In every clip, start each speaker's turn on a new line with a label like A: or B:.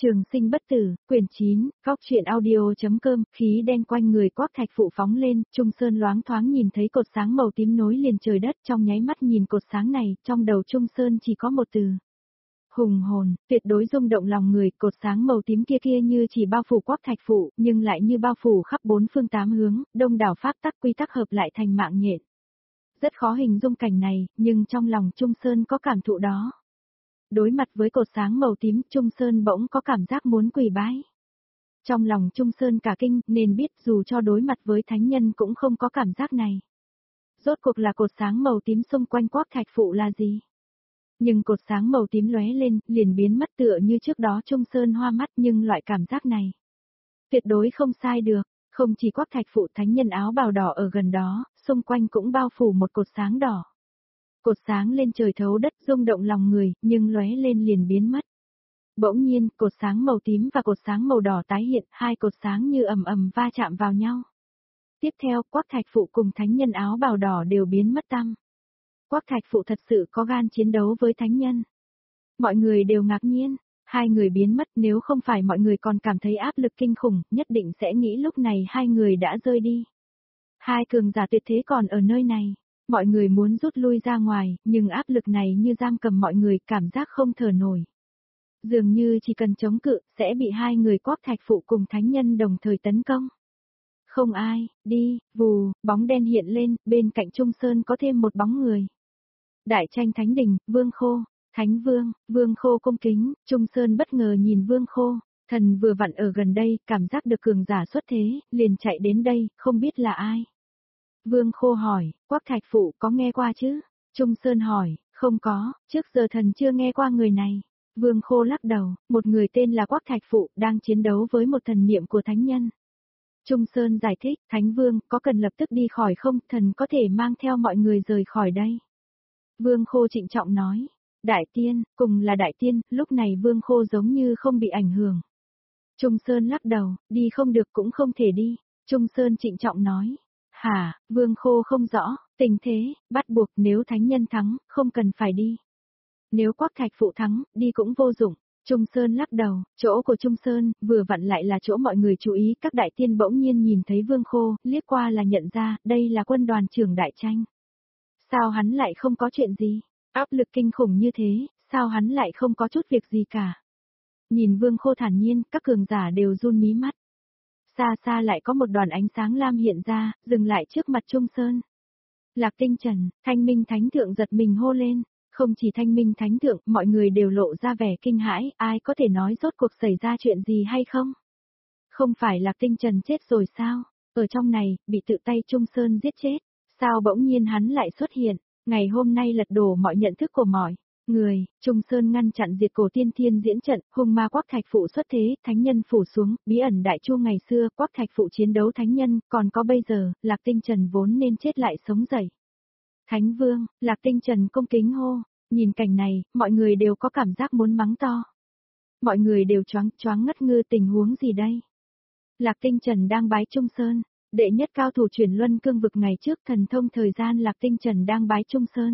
A: Trường sinh bất tử, quyển 9, góc truyện audio.com, khí đen quanh người Quách Thạch Phụ phóng lên, Trung Sơn loáng thoáng nhìn thấy cột sáng màu tím nối liền trời đất, trong nháy mắt nhìn cột sáng này, trong đầu Trung Sơn chỉ có một từ. Hùng hồn, tuyệt đối rung động lòng người, cột sáng màu tím kia như chỉ bao phủ Quách Thạch Phụ, nhưng lại như bao phủ khắp bốn phương tám hướng, đông đảo pháp tắc quy tắc hợp lại thành mạng nhện. Rất khó hình dung cảnh này, nhưng trong lòng Trung Sơn có cảm thụ đó. Đối mặt với cột sáng màu tím, Trung Sơn bỗng có cảm giác muốn quỳ bái. Trong lòng Trung Sơn cả kinh, nên biết dù cho đối mặt với thánh nhân cũng không có cảm giác này. Rốt cuộc là cột sáng màu tím xung quanh Quách Thạch Phụ là gì? Nhưng cột sáng màu tím lóe lên, liền biến mất tựa như trước đó Trung Sơn hoa mắt, nhưng loại cảm giác này tuyệt đối không sai được, không chỉ Quách Thạch Phụ, thánh nhân áo bào đỏ ở gần đó, xung quanh cũng bao phủ một cột sáng đỏ. Cột sáng lên trời thấu đất, rung động lòng người, nhưng lóe lên liền biến mất. Bỗng nhiên, cột sáng màu tím và cột sáng màu đỏ tái hiện, hai cột sáng như ầm ầm va chạm vào nhau. Tiếp theo, Quách Thạch Phụ cùng thánh nhân áo bào đỏ đều biến mất tăm. Quách Thạch Phụ thật sự có gan chiến đấu với thánh nhân. Mọi người đều ngạc nhiên, hai người biến mất, nếu không phải mọi người còn cảm thấy áp lực kinh khủng, nhất định sẽ nghĩ lúc này hai người đã rơi đi. Hai cường giả tuyệt thế còn ở nơi này. Mọi người muốn rút lui ra ngoài, nhưng áp lực này như giam cầm mọi người, cảm giác không thở nổi. Dường như chỉ cần chống cự, sẽ bị hai người Quách Thạch Phụ cùng thánh nhân đồng thời tấn công. Không ai, đi, vù, bóng đen hiện lên, bên cạnh Trung Sơn có thêm một bóng người. Đại tranh thánh đình, Vương Khô, Thánh Vương, Vương Khô cung kính, Trung Sơn bất ngờ nhìn Vương Khô, thần vừa vặn ở gần đây, cảm giác được cường giả xuất thế, liền chạy đến đây, không biết là ai. Vương Khô hỏi, Quách Thạch Phụ có nghe qua chứ? Trung Sơn hỏi, không có, trước giờ thần chưa nghe qua người này. Vương Khô lắc đầu, một người tên là Quách Thạch Phụ đang chiến đấu với một thần niệm của thánh nhân. Trung Sơn giải thích, Thánh Vương, có cần lập tức đi khỏi không, thần có thể mang theo mọi người rời khỏi đây. Vương Khô trịnh trọng nói, Đại Tiên, cùng là Đại Tiên, lúc này Vương Khô giống như không bị ảnh hưởng. Trung Sơn lắc đầu, đi không được cũng không thể đi. Trung Sơn trịnh trọng nói. Hả, Vương Khô không rõ, tình thế, bắt buộc nếu thánh nhân thắng, không cần phải đi. Nếu Quách Thạch Phụ thắng, đi cũng vô dụng. Trung Sơn lắc đầu, chỗ của Trung Sơn, vừa vặn lại là chỗ mọi người chú ý, các đại tiên bỗng nhiên nhìn thấy Vương Khô, liếc qua là nhận ra, đây là quân đoàn trưởng đại tranh. Sao hắn lại không có chuyện gì? Áp lực kinh khủng như thế, sao hắn lại không có chút việc gì cả? Nhìn Vương Khô thản nhiên, các cường giả đều run mí mắt. Xa xa lại có một đoàn ánh sáng lam hiện ra, dừng lại trước mặt Trung Sơn. Lạc Tinh Trần, Thanh Minh Thánh Thượng giật mình hô lên, không chỉ Thanh Minh Thánh Thượng, mọi người đều lộ ra vẻ kinh hãi, ai có thể nói rốt cuộc xảy ra chuyện gì hay không? Không phải Lạc Tinh Trần chết rồi sao? Ở trong này, bị tự tay Trung Sơn giết chết, sao bỗng nhiên hắn lại xuất hiện, ngày hôm nay lật đổ mọi nhận thức của mọi người, Trung Sơn ngăn chặn diệt cổ tiên thiên diễn trận, hung ma Quách Thạch Phụ xuất thế, thánh nhân phủ xuống, bí ẩn đại chu ngày xưa, Quách Thạch Phụ chiến đấu thánh nhân, còn có bây giờ, Lạc Tinh Trần vốn nên chết lại sống dậy. Thánh Vương, Lạc Tinh Trần cung kính hô, nhìn cảnh này, mọi người đều có cảm giác muốn mắng to. Mọi người đều choáng ngất ngơ, tình huống gì đây? Lạc Tinh Trần đang bái Trung Sơn, đệ nhất cao thủ chuyển luân cương vực ngày trước thần thông thời gian Lạc Tinh Trần đang bái Trung Sơn.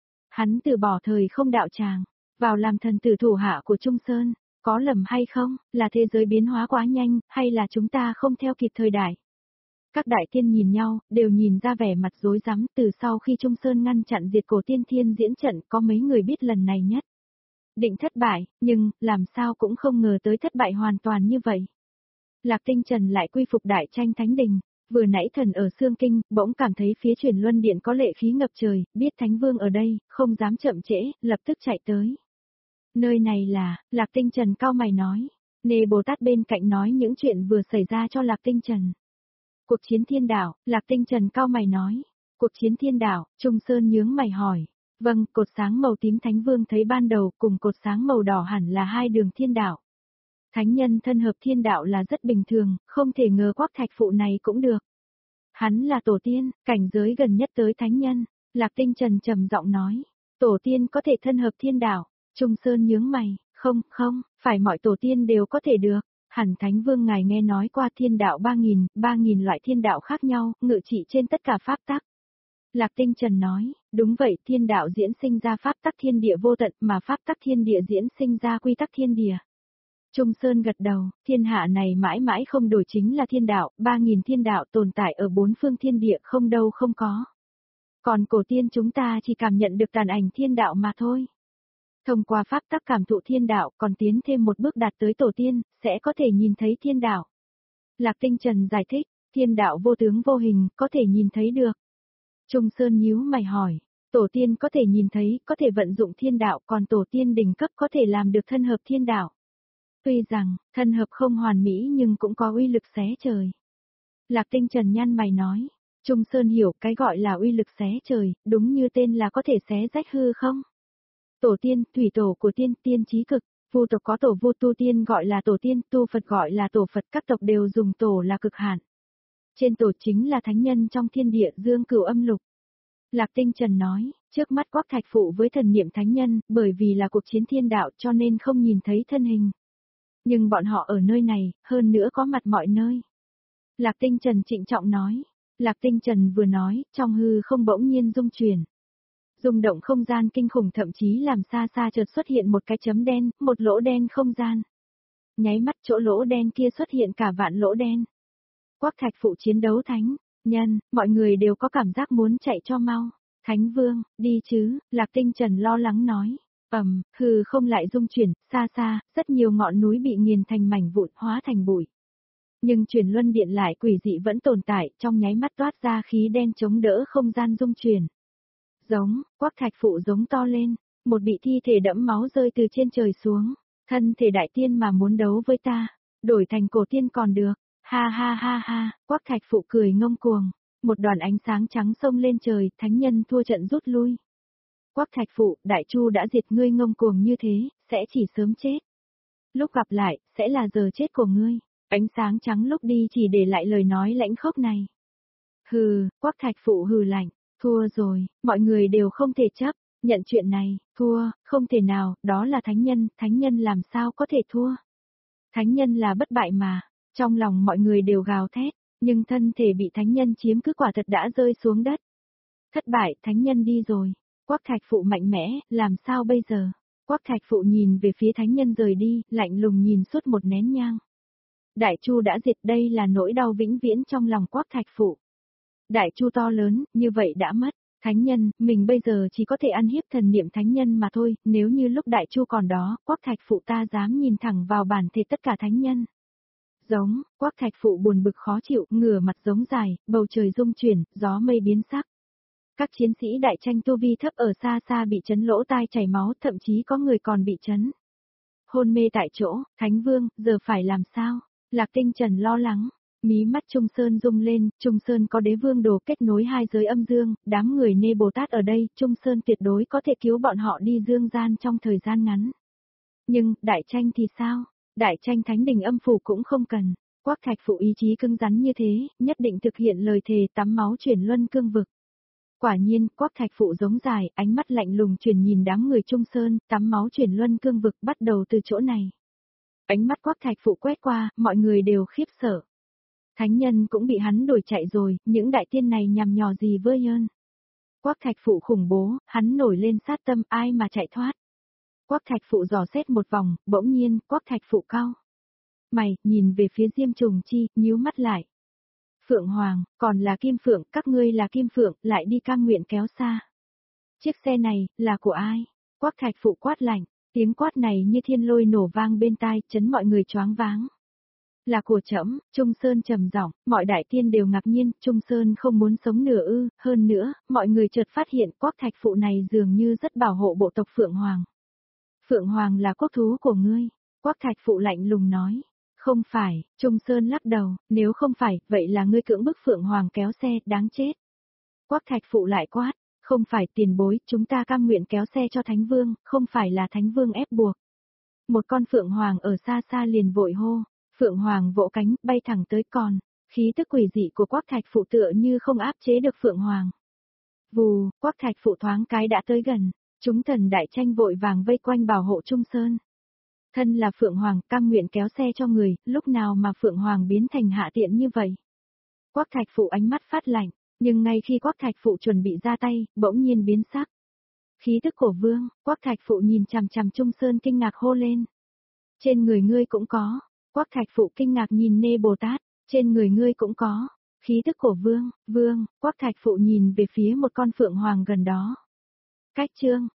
A: Hắn từ bỏ thời không đạo tràng, vào làm thần tử thủ hạ của Trung Sơn, có lầm hay không, là thế giới biến hóa quá nhanh, hay là chúng ta không theo kịp thời đại? Các đại tiên nhìn nhau, đều nhìn ra vẻ mặt rối rắm, từ sau khi Trung Sơn ngăn chặn diệt cổ tiên thiên diễn trận, có mấy người biết lần này nhất định thất bại, nhưng, làm sao cũng không ngờ tới thất bại hoàn toàn như vậy. Lạc Tinh Trần lại quy phục đại tranh thánh đình, vừa nãy thần ở Xương Kinh, bỗng cảm thấy phía chuyển luân điện có lệ khí ngập trời, biết Thánh Vương ở đây, không dám chậm trễ, lập tức chạy tới. Nơi này là, Lạc Tinh Trần cau mày nói, Nê Bồ Tát bên cạnh nói những chuyện vừa xảy ra cho Lạc Tinh Trần. Cuộc chiến thiên đạo, Lạc Tinh Trần cau mày nói, cuộc chiến thiên đạo, Trung Sơn nhướng mày hỏi, vâng, cột sáng màu tím Thánh Vương thấy ban đầu cùng cột sáng màu đỏ hẳn là hai đường thiên đạo. Thánh nhân thân hợp thiên đạo là rất bình thường, không thể ngờ Quách Thạch Phụ này cũng được. Hắn là tổ tiên, cảnh giới gần nhất tới thánh nhân, Lạc Tinh Trần trầm giọng nói, tổ tiên có thể thân hợp thiên đạo. Trung Sơn nhướng mày, không, phải mọi tổ tiên đều có thể được. Hẳn Thánh Vương ngài nghe nói qua thiên đạo 3.000 loại thiên đạo khác nhau, ngự trị trên tất cả pháp tắc. Lạc Tinh Trần nói, đúng vậy, thiên đạo diễn sinh ra pháp tắc thiên địa vô tận, mà pháp tắc thiên địa diễn sinh ra quy tắc thiên địa. Trung Sơn gật đầu, thiên hạ này mãi mãi không đổi chính là thiên đạo, 3.000 thiên đạo tồn tại ở bốn phương thiên địa không đâu không có. Còn cổ tiên chúng ta chỉ cảm nhận được tàn ảnh thiên đạo mà thôi. Thông qua pháp tắc cảm thụ thiên đạo còn tiến thêm một bước đạt tới tổ tiên, sẽ có thể nhìn thấy thiên đạo. Lạc Tinh Trần giải thích, thiên đạo vô tướng vô hình, có thể nhìn thấy được. Trung Sơn nhíu mày hỏi, tổ tiên có thể nhìn thấy, có thể vận dụng thiên đạo, còn tổ tiên đỉnh cấp có thể làm được thân hợp thiên đạo. Tuy rằng, thân hợp không hoàn mỹ nhưng cũng có uy lực xé trời. Lạc Tinh Trần nhăn mày nói, Trung Sơn hiểu cái gọi là uy lực xé trời, đúng như tên là có thể xé rách hư không? Tổ tiên, thủy tổ của tiên, tiên chí cực, vu tộc có tổ vu, tu tiên gọi là tổ tiên, tu Phật gọi là tổ Phật, các tộc đều dùng tổ là cực hạn. Trên tổ chính là thánh nhân trong thiên địa dương cửu âm lục. Lạc Tinh Trần nói, trước mắt Quắc Thạch Phụ với thần niệm thánh nhân, bởi vì là cuộc chiến thiên đạo cho nên không nhìn thấy thân hình. Nhưng bọn họ ở nơi này, hơn nữa có mặt mọi nơi. Lạc Tinh Trần trịnh trọng nói. Lạc Tinh Trần vừa nói, trong hư không bỗng nhiên rung chuyển. Rung động không gian kinh khủng, thậm chí làm xa xa chợt xuất hiện một cái chấm đen, một lỗ đen không gian. Nháy mắt chỗ lỗ đen kia xuất hiện cả vạn lỗ đen. Quắc Thạch Phụ chiến đấu thánh nhân, mọi người đều có cảm giác muốn chạy cho mau. Thánh Vương, đi chứ, Lạc Tinh Trần lo lắng nói. Hư không lại rung chuyển, xa xa, rất nhiều ngọn núi bị nghiền thành mảnh vụn, hóa thành bụi. Nhưng truyền luân điện lại quỷ dị vẫn tồn tại, trong nháy mắt toát ra khí đen chống đỡ không gian rung chuyển. Giống, Quắc Thạch Phụ giống to lên, một bị thi thể đẫm máu rơi từ trên trời xuống. Thân thể đại tiên mà muốn đấu với ta, đổi thành cổ tiên còn được. Ha ha ha ha, Quắc Thạch Phụ cười ngông cuồng. Một đoàn ánh sáng trắng xông lên trời, thánh nhân thua trận rút lui. Quắc Thạch Phụ, Đại Chu đã diệt ngươi ngông cuồng như thế, sẽ chỉ sớm chết. Lúc gặp lại, sẽ là giờ chết của ngươi. Ánh sáng trắng lúc đi chỉ để lại lời nói lãnh khốc này. Hừ, Quắc Thạch Phụ hừ lạnh, thua rồi, mọi người đều không thể chấp nhận chuyện này, thua, không thể nào, đó là thánh nhân làm sao có thể thua. Thánh nhân là bất bại mà, trong lòng mọi người đều gào thét, nhưng thân thể bị thánh nhân chiếm cứ quả thật đã rơi xuống đất. Thất bại, thánh nhân đi rồi. Quắc Thạch Phụ mạnh mẽ, làm sao bây giờ? Quắc Thạch Phụ nhìn về phía thánh nhân rời đi, lạnh lùng nhìn suốt một nén nhang. Đại Chu đã diệt, đây là nỗi đau vĩnh viễn trong lòng Quắc Thạch Phụ. Đại Chu to lớn, như vậy đã mất. Thánh nhân, mình bây giờ chỉ có thể ăn hiếp thần niệm thánh nhân mà thôi, nếu như lúc Đại Chu còn đó, Quắc Thạch Phụ ta dám nhìn thẳng vào bản thể tất cả thánh nhân. Giống, Quắc Thạch Phụ buồn bực khó chịu, ngửa mặt giống dài, bầu trời rung chuyển, gió mây biến sắc. Các chiến sĩ đại tranh tu vi thấp ở xa xa bị chấn lỗ tai chảy máu, thậm chí có người còn bị chấn hôn mê tại chỗ. Thánh Vương, giờ phải làm sao? Lạc Tinh Trần lo lắng, mí mắt Trung Sơn rung lên, Trung Sơn có đế vương đồ kết nối hai giới âm dương, đám người Nê Bồ Tát ở đây, Trung Sơn tuyệt đối có thể cứu bọn họ đi dương gian trong thời gian ngắn. Nhưng, đại tranh thì sao? Đại tranh thánh đình âm phủ cũng không cần. Quắc Thạch Phụ ý chí cứng rắn như thế, nhất định thực hiện lời thề tắm máu chuyển luân cương vực. Quả nhiên, Quắc Thạch Phụ giống dài, ánh mắt lạnh lùng chuyển nhìn đám người Trung Sơn, tắm máu chuyển luân cương vực bắt đầu từ chỗ này. Ánh mắt Quắc Thạch Phụ quét qua, mọi người đều khiếp sợ. Thánh nhân cũng bị hắn đuổi chạy rồi, những đại tiên này nhằm nhò gì với ơn. Quắc Thạch Phụ khủng bố, hắn nổi lên sát tâm, ai mà chạy thoát. Quắc Thạch Phụ dò xét một vòng, bỗng nhiên, Quắc Thạch Phụ cau mày, nhìn về phía Diêm Trùng Chi, nhíu mắt lại. Phượng Hoàng, còn là Kim Phượng, các ngươi là Kim Phượng, lại đi cam nguyện kéo xa. Chiếc xe này, là của ai? Quắc Thạch Phụ quát lạnh, tiếng quát này như thiên lôi nổ vang bên tai, chấn mọi người choáng váng. Là của trẫm. Trung Sơn trầm giọng, mọi đại tiên đều ngạc nhiên, Trung Sơn không muốn sống nửa ư, hơn nữa, mọi người chợt phát hiện Quắc Thạch Phụ này dường như rất bảo hộ bộ tộc Phượng Hoàng. Phượng Hoàng là cốt thú của ngươi. Quắc Thạch Phụ lạnh lùng nói. Không phải, Trung Sơn lắc đầu, nếu không phải, vậy là ngươi cưỡng bức Phượng Hoàng kéo xe, đáng chết. Quắc Thạch Phụ lại quát, không phải tiền bối, chúng ta cam nguyện kéo xe cho Thánh Vương, không phải là Thánh Vương ép buộc. Một con Phượng Hoàng ở xa xa liền vội hô, Phượng Hoàng vỗ cánh, bay thẳng tới con, khí tức quỷ dị của Quắc Thạch Phụ tựa như không áp chế được Phượng Hoàng. Vù, Quắc Thạch Phụ thoáng cái đã tới gần, chúng thần đại tranh vội vàng vây quanh bảo hộ Trung Sơn. Thân là Phượng Hoàng, cam nguyện kéo xe cho người, lúc nào mà Phượng Hoàng biến thành hạ tiện như vậy. Quắc Thạch Phụ ánh mắt phát lạnh, nhưng ngay khi Quắc Thạch Phụ chuẩn bị ra tay, bỗng nhiên biến sắc. Khí tức của vương, Quắc Thạch Phụ nhìn chằm chằm Trung Sơn kinh ngạc hô lên. Trên người ngươi cũng có. Quắc Thạch Phụ kinh ngạc nhìn Nê Bồ Tát, trên người ngươi cũng có. Khí tức của vương, Quắc Thạch Phụ nhìn về phía một con phượng hoàng gần đó. Cách chương.